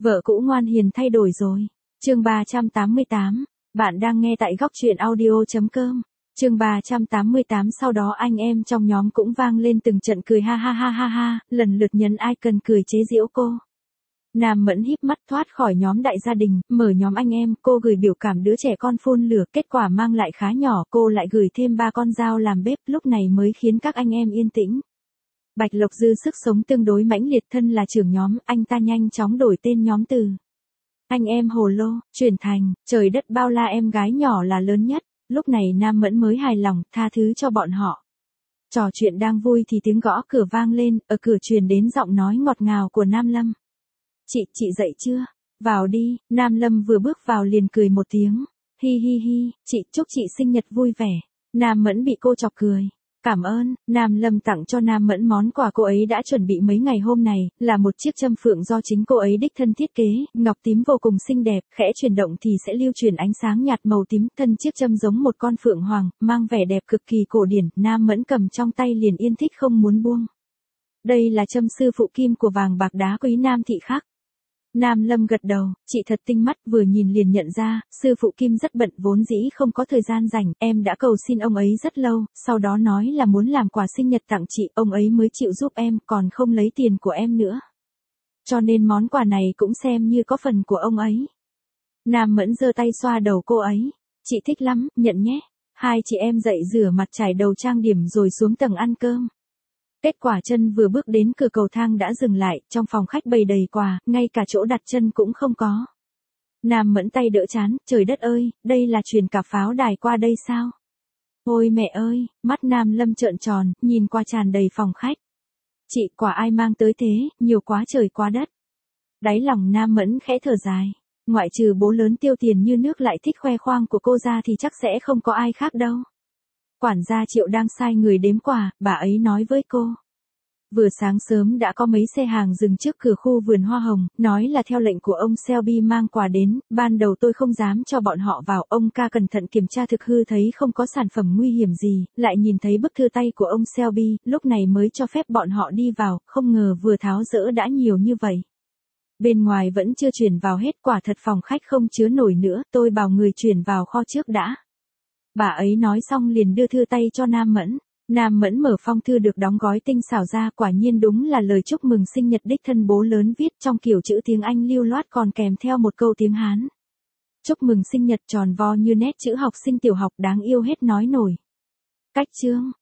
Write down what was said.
Vợ cũ ngoan hiền thay đổi rồi. Chương 388. Bạn đang nghe tại góc truyện audio.com. Chương 388. Sau đó anh em trong nhóm cũng vang lên từng trận cười ha ha ha ha ha, lần lượt nhấn icon cười chế giễu cô. Nam Mẫn híp mắt thoát khỏi nhóm đại gia đình, mở nhóm anh em, cô gửi biểu cảm đứa trẻ con phun lửa, kết quả mang lại khá nhỏ, cô lại gửi thêm 3 con dao làm bếp, lúc này mới khiến các anh em yên tĩnh. Bạch Lộc Dư sức sống tương đối mãnh liệt, thân là trưởng nhóm, anh ta nhanh chóng đổi tên nhóm từ anh em hồ lô, chuyển thành trời đất bao la, em gái nhỏ là lớn nhất. Lúc này Nam Mẫn mới hài lòng, tha thứ cho bọn họ. Trò chuyện đang vui thì tiếng gõ cửa vang lên, ở cửa truyền đến giọng nói ngọt ngào của Nam Lâm. Chị dậy chưa? Vào đi. Nam Lâm vừa bước vào liền cười một tiếng. Hi hi hi, chị chúc chị sinh nhật vui vẻ. Nam Mẫn bị cô chọc cười. Cảm ơn. Nam Lâm tặng cho Nam Mẫn món quà cô ấy đã chuẩn bị mấy ngày hôm này, là một chiếc châm phượng do chính cô ấy đích thân thiết kế, ngọc tím vô cùng xinh đẹp, khẽ chuyển động thì sẽ lưu truyền ánh sáng nhạt màu tím, thân chiếc châm giống một con phượng hoàng, mang vẻ đẹp cực kỳ cổ điển, Nam Mẫn cầm trong tay liền yên thích không muốn buông. Đây là châm sư phụ kim của vàng bạc đá quý Nam thị khắc. Nam Lâm gật đầu, chị thật tinh mắt, vừa nhìn liền nhận ra, sư phụ Kim rất bận vốn dĩ không có thời gian rảnh, em đã cầu xin ông ấy rất lâu, sau đó nói là muốn làm quà sinh nhật tặng chị, ông ấy mới chịu giúp em, còn không lấy tiền của em nữa. Cho nên món quà này cũng xem như có phần của ông ấy. Nam Mẫn giơ tay xoa đầu cô ấy, chị thích lắm, nhận nhé. Hai chị em dậy rửa mặt trải đầu trang điểm rồi xuống tầng ăn cơm. Kết quả chân vừa bước đến cửa cầu thang đã dừng lại, trong phòng khách bày đầy quà, ngay cả chỗ đặt chân cũng không có. Nam Mẫn tay đỡ chán, trời đất ơi, đây là truyền cả pháo đài qua đây sao? Ôi mẹ ơi, mắt Nam Lâm trợn tròn, nhìn qua tràn đầy phòng khách. Chị, quà ai mang tới thế, nhiều quá trời quá đất. Đáy lòng Nam Mẫn khẽ thở dài. Ngoại trừ bố lớn tiêu tiền như nước lại thích khoe khoang của cô ra thì chắc sẽ không có ai khác đâu. Quản gia Triệu đang sai người đếm quà, bà ấy nói với cô. Vừa sáng sớm đã có mấy xe hàng dừng trước cửa khu vườn hoa hồng, nói là theo lệnh của ông Selby mang quà đến, ban đầu tôi không dám cho bọn họ vào, ông ca cẩn thận kiểm tra thực hư thấy không có sản phẩm nguy hiểm gì, lại nhìn thấy bức thư tay của ông Selby, lúc này mới cho phép bọn họ đi vào, không ngờ vừa tháo dỡ đã nhiều như vậy. Bên ngoài vẫn chưa chuyển vào hết, quả thật phòng khách không chứa nổi nữa, tôi bảo người chuyển vào kho trước đã. Bà ấy nói xong liền đưa thư tay cho Nam Mẫn. Nam Mẫn mở phong thư được đóng gói tinh xảo ra, quả nhiên đúng là lời chúc mừng sinh nhật đích thân bố lớn viết trong kiểu chữ tiếng Anh lưu loát, còn kèm theo một câu tiếng Hán. Chúc mừng sinh nhật tròn vo như nét chữ học sinh tiểu học đáng yêu hết nói nổi. Cách chương,